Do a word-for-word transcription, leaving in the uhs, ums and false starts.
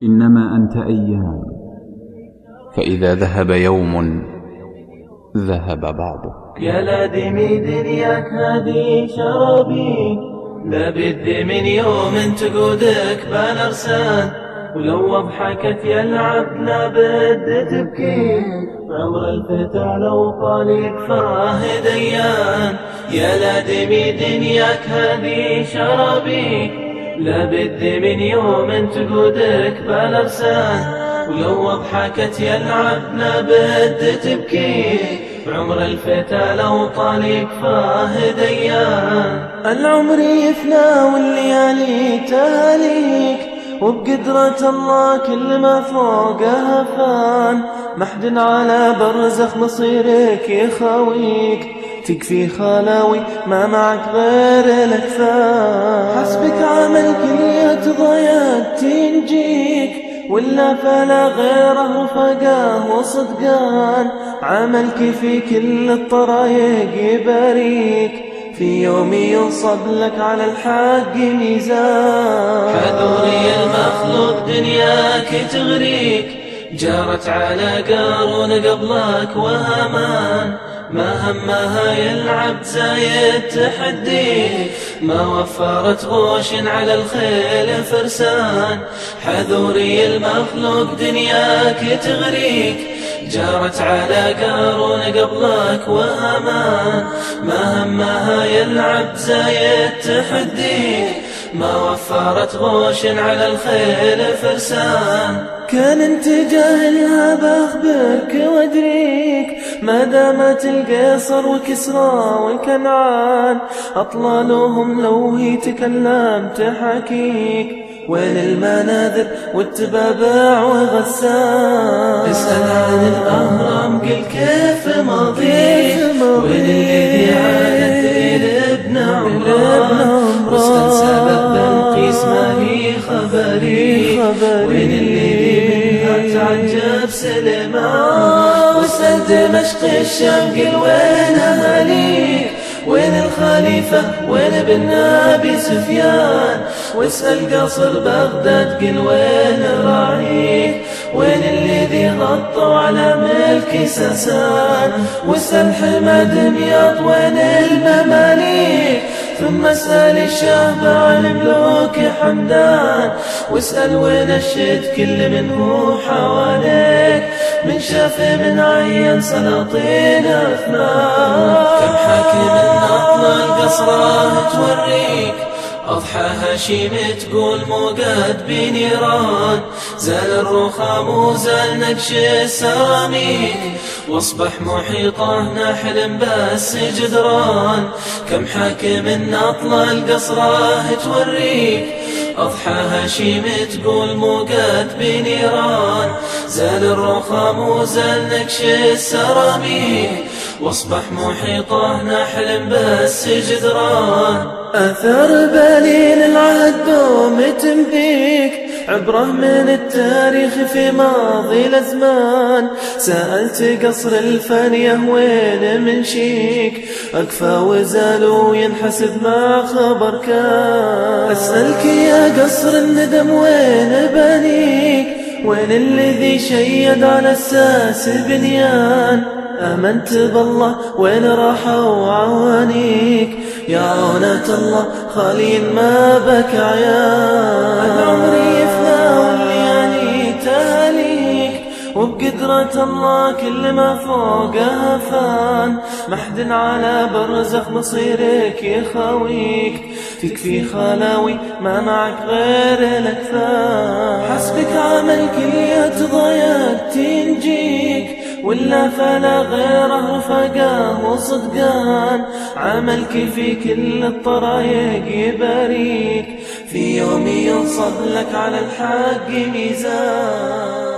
إنما أنت أيام، فإذا ذهب يوم ذهب بعضك. يا لادمي دنياك هذه شرابي، لا بد من يوم تقودك بالأرسال، ولو أضحكت يا العبد لا بد تبكي، عمر الفتى لو طال يكفاه ديان. يا لادمي دنياك هذه شرابي، لا بد من يوم تقودك بالأرسال، ولو أضحكت يا العبد لا بد تبكي، عمر الفتى لو طال يكفاه ديان. العمر يفنى والليالي تهاليك، وبقدرة الله كل ما فوقها فان، محد على برزخ مصيرك يخاويك، تكفي خلاوي ما معك غير الأكفان. حسبك عمل كلية ضيات تنجيك، ولا فلا غيره رفقاه وصدقان، عملك في كل الطرايق يباريك، في يوم ينصب لك على الحق ميزان. حذوري المخلوق دنياك تغريك، جارت على قارون قبلك وهامان، ما همها يلعب زايد تحديك، ما وفرت غوش على الخيل فرسان. حذوري المخلوق دنياك تغريك، جارت على قارون قبلك وهامان، ما همها يلعب زايد تحديك، ما وفرت غوش على الخيل فرسان. كان انت جاهلها بأخبرك وادريك، ما دامت القيصر وكسرى وكنعان، أطلالهم لو هي تكلمت حكيك، وين المناذر والتبابع وغسان. اسأل عن الأهرام قل كيف ماضيك، وين الذي عادت لابن عمران، واسأل سبب بلقيس ما هي خبري، وين الذي منها تعجب سليمان. واسأل دمشق الشام قل وين أهاليك، وين الخليفة وين ابن أبي سفيان، واسأل قصر بغداد قل وين راعيك، وين الذي غطوا على ملك ساسان، واسأل حمى دمياط وين المماليك، ثم اسأل الشهب عن ملوك حمدان، واسأل وين الشد كل منه حواليك، من شاف من عين سلاطين أثنان. كم حاكم أطلى القصرة توريك، أضحى هاشم تقول موقد بنيران، زال الرخام وزال نقش السراميك، واصبح محيطه نحلم بس جدران. كم حاكم أطلى القصرة توريك، أضحى هاشم تقول موقد بنيران، زال الرخام وزال نقش السراميك، واصبح محيطه نحلم بس جدران. أثر بليل العهد دوم تمديك، عبره من التاريخ في ماضي الأزمان. سألت قصر الفانية وين من شيك، أكفى وزال وينحسب ما خبر كان. أسألك يا قصر الندم وين بنيك، وين الذي شيد على الساس بنيان. آمنت بالله وين راحوا عوانيك، يا عونة الله خالين ما بك عيان. العمر يفنى والليالي تهاليك، وبقدرة الله كل ما فوقها فان، محد على برزخ مصيرك يخاويك، تكفي خلاوي ما معك غير الأكفان. حسبك عمل كلية ضيات تنجيك، ولا فلا غيره رفقاه وصدقان، عملك في كل الطرايق يباريك، في يوم ينصب لك على الحق ميزان.